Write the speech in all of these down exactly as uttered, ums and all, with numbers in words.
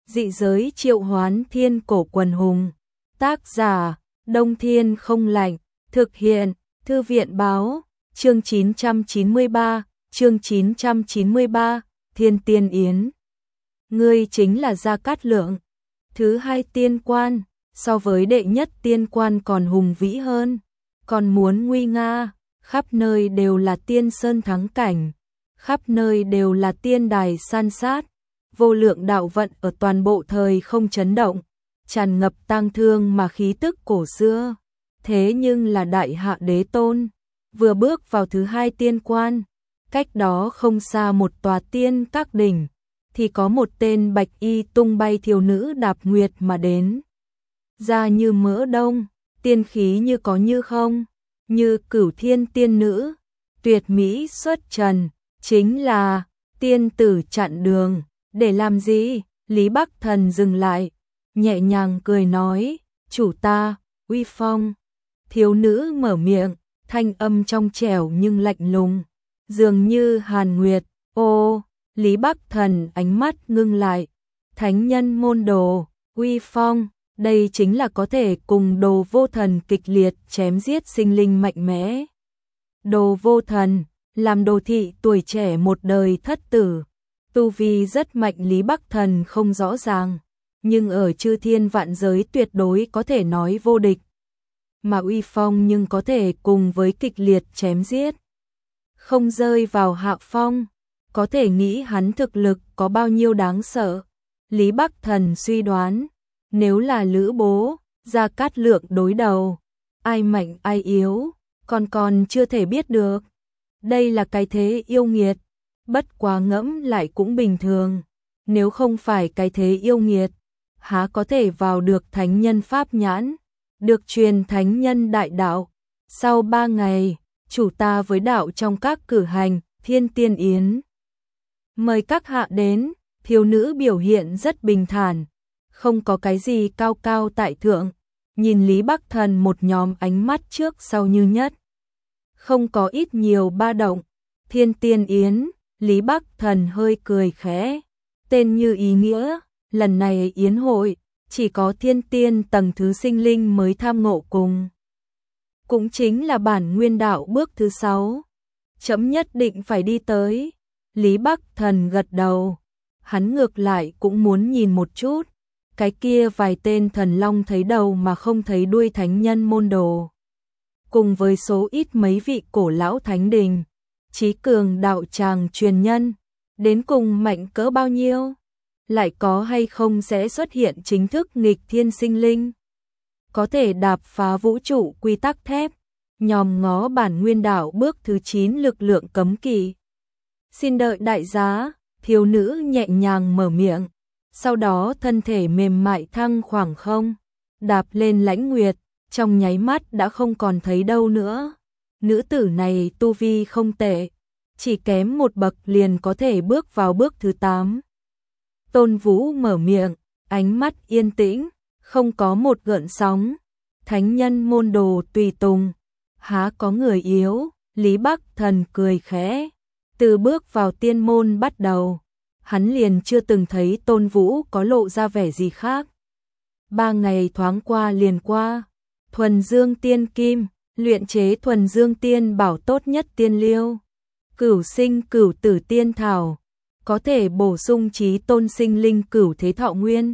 Dị giới triệu hoán thiên cổ quần hùng. Tác giả, Đông Thiên không lạnh. Thực hiện, Thư viện báo. Chương chín trăm chín mươi ba, chương chín trăm chín mươi ba, Thiên Tiên Yến. Ngươi chính là Gia Cát Lượng. Thứ hai tiên quan, so với đệ nhất tiên quan còn hùng vĩ hơn, còn muốn nguy nga, khắp nơi đều là tiên sơn thắng cảnh, khắp nơi đều là tiên đài san sát, vô lượng đạo vận ở toàn bộ thời không chấn động, tràn ngập tang thương mà khí tức cổ xưa. Thế nhưng là đại hạ đế tôn, vừa bước vào thứ hai tiên quan, cách đó không xa một tòa tiên các đỉnh, thì có một tên bạch y tung bay thiếu nữ đạp nguyệt mà đến. Da như mỡ đông, tiên khí như có như không, như cửu thiên tiên nữ, tuyệt mỹ xuất trần, chính là tiên tử chặn đường. Để làm gì? Lý Bắc Thần dừng lại, nhẹ nhàng cười nói, chủ ta, uy phong. Thiếu nữ mở miệng, thanh âm trong trẻo nhưng lạnh lùng, dường như hàn nguyệt. Ô, Lý Bắc Thần ánh mắt ngưng lại, thánh nhân môn đồ, uy phong, đây chính là có thể cùng đồ vô thần kịch liệt chém giết sinh linh mạnh mẽ. Đồ vô thần, làm đồ thị tuổi trẻ một đời thất tử, tu vi rất mạnh. Lý Bắc Thần không rõ ràng, nhưng ở chư thiên vạn giới tuyệt đối có thể nói vô địch. Mà uy phong nhưng có thể cùng với kịch liệt chém giết, không rơi vào hạ phong, có thể nghĩ hắn thực lực có bao nhiêu đáng sợ. Lý Bắc Thần suy đoán, nếu là Lữ Bố, Gia Cát Lượng đối đầu, ai mạnh ai yếu, còn còn chưa thể biết được. Đây là cái thế yêu nghiệt, bất quá ngẫm lại cũng bình thường, nếu không phải cái thế yêu nghiệt, há có thể vào được thánh nhân pháp nhãn, được truyền thánh nhân đại đạo. Sau ba ngày, chủ ta với đạo trong các cử hành Thiên Tiên Yến, mời các hạ đến. Thiếu nữ biểu hiện rất bình thản, không có cái gì cao cao tại thượng, nhìn Lý Bắc Thần một nhóm ánh mắt trước sau như nhất, không có ít nhiều ba động. Thiên Tiên Yến, Lý Bắc Thần hơi cười khẽ, tên như ý nghĩa, lần này yến hội chỉ có thiên tiên tầng thứ sinh linh mới tham ngộ cùng. Cũng chính là bản nguyên đạo bước thứ sáu. Chấm nhất định phải đi tới. Lý Bắc Thần gật đầu, hắn ngược lại cũng muốn nhìn một chút, cái kia vài tên thần long thấy đầu mà không thấy đuôi thánh nhân môn đồ, cùng với số ít mấy vị cổ lão thánh đình, chí cường đạo tràng truyền nhân, đến cùng mạnh cỡ bao nhiêu, lại có hay không sẽ xuất hiện chính thức nghịch thiên sinh linh, có thể đạp phá vũ trụ quy tắc thép, nhòm ngó bản nguyên đạo bước thứ chín lực lượng cấm kỵ. Xin đợi đại giá. Thiếu nữ nhẹ nhàng mở miệng, sau đó thân thể mềm mại thăng khoảng không, đạp lên lãnh nguyệt, trong nháy mắt đã không còn thấy đâu nữa. Nữ tử này tu vi không tệ, chỉ kém một bậc liền có thể bước vào bước thứ tám. Tôn Vũ mở miệng, ánh mắt yên tĩnh, không có một gợn sóng. Thánh nhân môn đồ tùy tùng, há có người yếu. Lý Bắc Thần cười khẽ, từ bước vào tiên môn bắt đầu, hắn liền chưa từng thấy Tôn Vũ có lộ ra vẻ gì khác. Ba ngày thoáng qua liền qua, thuần dương tiên kim, luyện chế thuần dương tiên bảo tốt nhất tiên liêu, cửu sinh cửu tử tiên thảo, có thể bổ sung trí tôn sinh linh cửu thế thọ nguyên.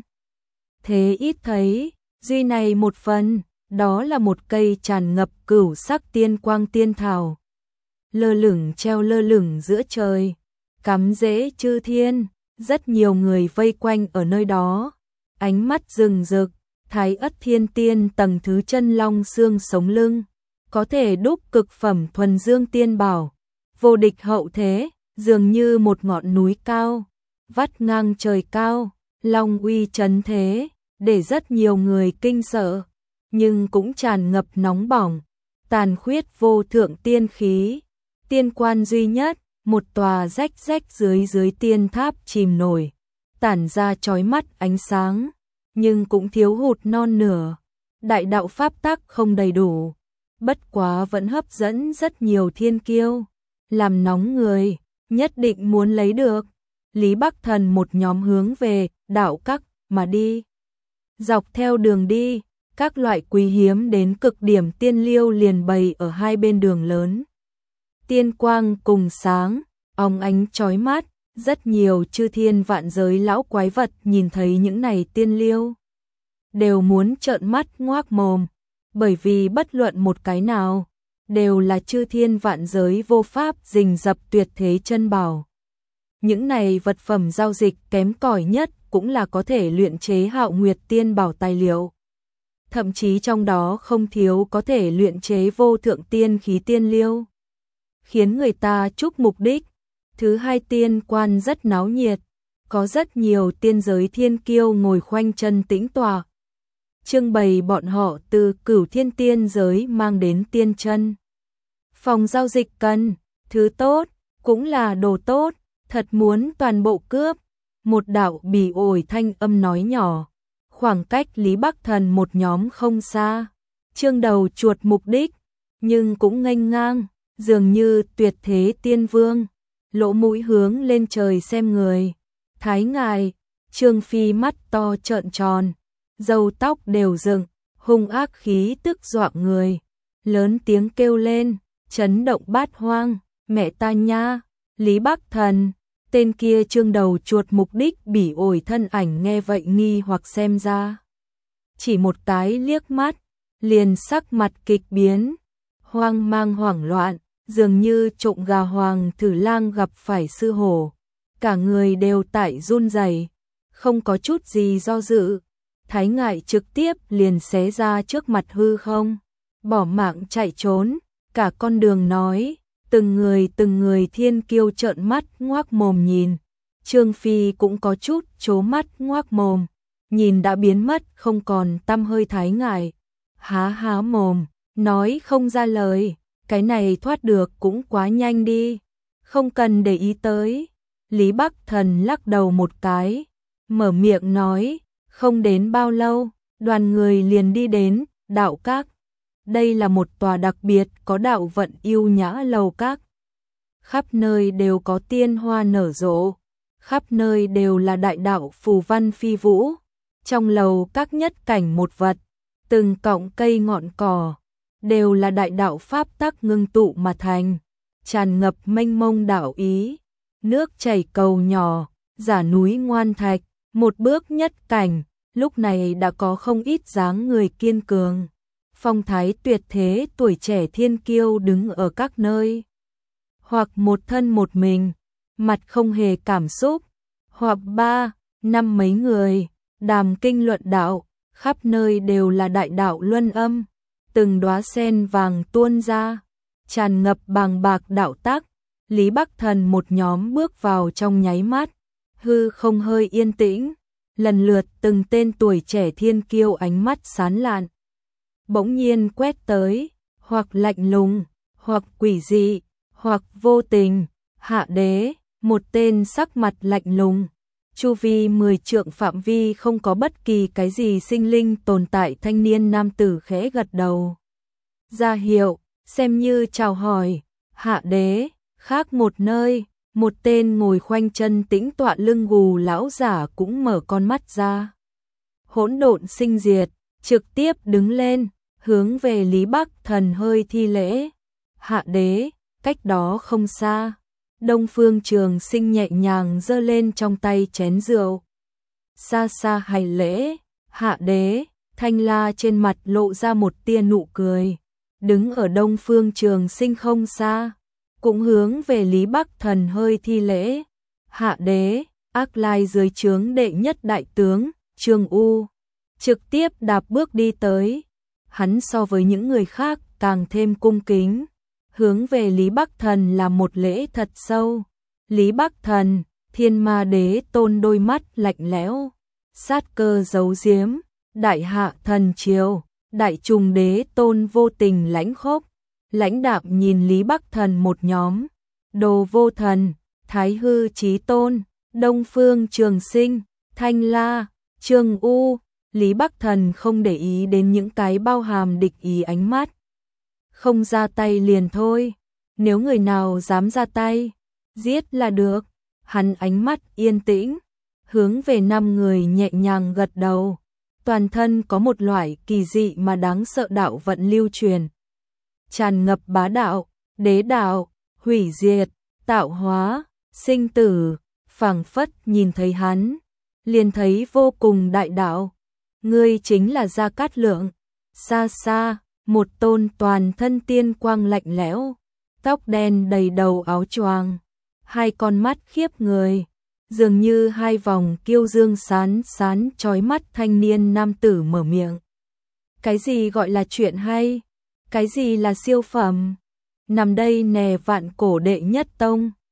Thế ít thấy, duy này một phần, đó là một cây tràn ngập cửu sắc tiên quang tiên thảo, lơ lửng treo lơ lửng giữa trời, cắm rễ chư thiên, rất nhiều người vây quanh ở nơi đó, ánh mắt rừng rực. Thái ất thiên tiên tầng thứ chân long xương sống lưng, có thể đúc cực phẩm thuần dương tiên bảo, vô địch hậu thế, dường như một ngọn núi cao, vắt ngang trời cao, long uy trấn thế, để rất nhiều người kinh sợ, nhưng cũng tràn ngập nóng bỏng, tàn khuyết vô thượng tiên khí. Tiên quan duy nhất, một tòa rách rách dưới dưới tiên tháp chìm nổi, tản ra chói mắt ánh sáng, nhưng cũng thiếu hụt non nửa. Đại đạo pháp tắc không đầy đủ, bất quá vẫn hấp dẫn rất nhiều thiên kiêu, làm nóng người, nhất định muốn lấy được. Lý Bắc Thần một nhóm hướng về đạo các mà đi. Dọc theo đường đi, các loại quý hiếm đến cực điểm tiên liêu liền bày ở hai bên đường lớn. Tiên quang cùng sáng, óng ánh chói mắt, rất nhiều chư thiên vạn giới lão quái vật nhìn thấy những này tiên liêu đều muốn trợn mắt ngoác mồm, bởi vì bất luận một cái nào đều là chư thiên vạn giới vô pháp rình rập tuyệt thế chân bảo. Những này vật phẩm giao dịch kém cỏi nhất cũng là có thể luyện chế Hạo Nguyệt tiên bảo tài liệu. Thậm chí trong đó không thiếu có thể luyện chế vô thượng tiên khí tiên liêu, khiến người ta chúc mục đích. Thứ hai, tiên quan rất náo nhiệt, có rất nhiều tiên giới thiên kiêu ngồi khoanh chân tĩnh tọa, trưng bày bọn họ từ Cửu Thiên tiên giới mang đến tiên chân. Phòng giao dịch cần thứ tốt, cũng là đồ tốt, thật muốn toàn bộ cướp. Một đạo bỉ ổi thanh âm nói nhỏ, khoảng cách Lý Bắc Thần một nhóm không xa. Trương Đầu chuột mục đích, nhưng cũng nghênh ngang, dường như tuyệt thế tiên vương, lỗ mũi hướng lên trời xem người. Thái ngài, Trương Phi mắt to trợn tròn, râu tóc đều dựng, hung ác khí tức dọa người, lớn tiếng kêu lên, chấn động bát hoang, mẹ ta nha, Lý Bắc Thần. Tên kia Trương Đầu chuột mục đích bỉ ổi thân ảnh nghe vậy nghi hoặc xem ra. Chỉ một cái liếc mắt, liền sắc mặt kịch biến, hoang mang hoảng loạn, dường như trộm gà hoàng thử lang gặp phải sư hổ. Cả người đều tại run rẩy, không có chút gì do dự. Thái ngại trực tiếp liền xé ra trước mặt hư không, bỏ mạng chạy trốn, cả con đường nói. Từng người từng người thiên kiêu trợn mắt ngoác mồm nhìn, Trương Phi cũng có chút trố mắt ngoác mồm, nhìn đã biến mất không còn tăm hơi Thái ngài, há há mồm, nói không ra lời, cái này thoát được cũng quá nhanh đi, không cần để ý tới. Lý Bắc Thần lắc đầu một cái, mở miệng nói, không đến bao lâu, đoàn người liền đi đến đạo các. Đây là một tòa đặc biệt có đạo vận yêu nhã lầu các. Khắp nơi đều có tiên hoa nở rộ, khắp nơi đều là đại đạo phù văn phi vũ. Trong lầu các nhất cảnh một vật, từng cọng cây ngọn cỏ, đều là đại đạo pháp tắc ngưng tụ mà thành, tràn ngập mênh mông đạo ý. Nước chảy cầu nhỏ, giả núi ngoan thạch, một bước nhất cảnh, lúc này đã có không ít dáng người kiên cường. Phong thái tuyệt thế tuổi trẻ thiên kiêu đứng ở các nơi, hoặc một thân một mình, mặt không hề cảm xúc, hoặc ba, năm mấy người, đàm kinh luận đạo, khắp nơi đều là đại đạo luân âm, từng đóa sen vàng tuôn ra, tràn ngập bàng bạc đạo tắc. Lý Bắc Thần một nhóm bước vào trong nháy mắt, hư không hơi yên tĩnh, lần lượt từng tên tuổi trẻ thiên kiêu ánh mắt sáng lạn, bỗng nhiên quét tới, hoặc lạnh lùng, hoặc quỷ dị, hoặc vô tình. Hạ đế, một tên sắc mặt lạnh lùng, chu vi mười trượng phạm vi không có bất kỳ cái gì sinh linh tồn tại. Thanh niên nam tử khẽ gật đầu, ra hiệu, xem như chào hỏi. Hạ đế, khác một nơi, một tên ngồi khoanh chân tĩnh tọa lưng gù lão giả cũng mở con mắt ra. Hỗn độn sinh diệt, trực tiếp đứng lên, hướng về Lý Bắc Thần hơi thi lễ. Hạ đế, cách đó không xa, Đông Phương Trường Sinh nhẹ nhàng giơ lên trong tay chén rượu. Xa xa hành lễ. Hạ đế, Thanh La trên mặt lộ ra một tia nụ cười, đứng ở Đông Phương Trường Sinh không xa, cũng hướng về Lý Bắc Thần hơi thi lễ. Hạ đế, Ác Lai dưới trướng đệ nhất đại tướng Trương U trực tiếp đạp bước đi tới. Hắn so với những người khác càng thêm cung kính, hướng về Lý Bắc Thần là một lễ thật sâu. Lý Bắc Thần, Thiên Ma Đế Tôn đôi mắt lạnh lẽo, sát cơ giấu giếm. Đại Hạ Thần Triều, Đại Trùng Đế Tôn vô tình lãnh khốc, lãnh đạm nhìn Lý Bắc Thần một nhóm. Đồ Vô Thần, Thái Hư Chí Tôn, Đông Phương Trường Sinh, Thanh La, Trương U. Lý Bắc Thần không để ý đến những cái bao hàm địch ý ánh mắt. Không ra tay liền thôi, nếu người nào dám ra tay, giết là được. Hắn ánh mắt yên tĩnh, hướng về năm người nhẹ nhàng gật đầu. Toàn thân có một loại kỳ dị mà đáng sợ đạo vận lưu truyền. Tràn ngập bá đạo, đế đạo, hủy diệt, tạo hóa, sinh tử, phảng phất nhìn thấy hắn, liền thấy vô cùng đại đạo. Ngươi chính là Gia Cát Lượng. Xa xa, một tôn toàn thân tiên quang lạnh lẽo, tóc đen đầy đầu áo choàng, hai con mắt khiếp người, dường như hai vòng kiêu dương sán sán chói mắt thanh niên nam tử mở miệng. Cái gì gọi là chuyện hay? Cái gì là siêu phẩm? Nằm đây nè vạn cổ đệ nhất tông.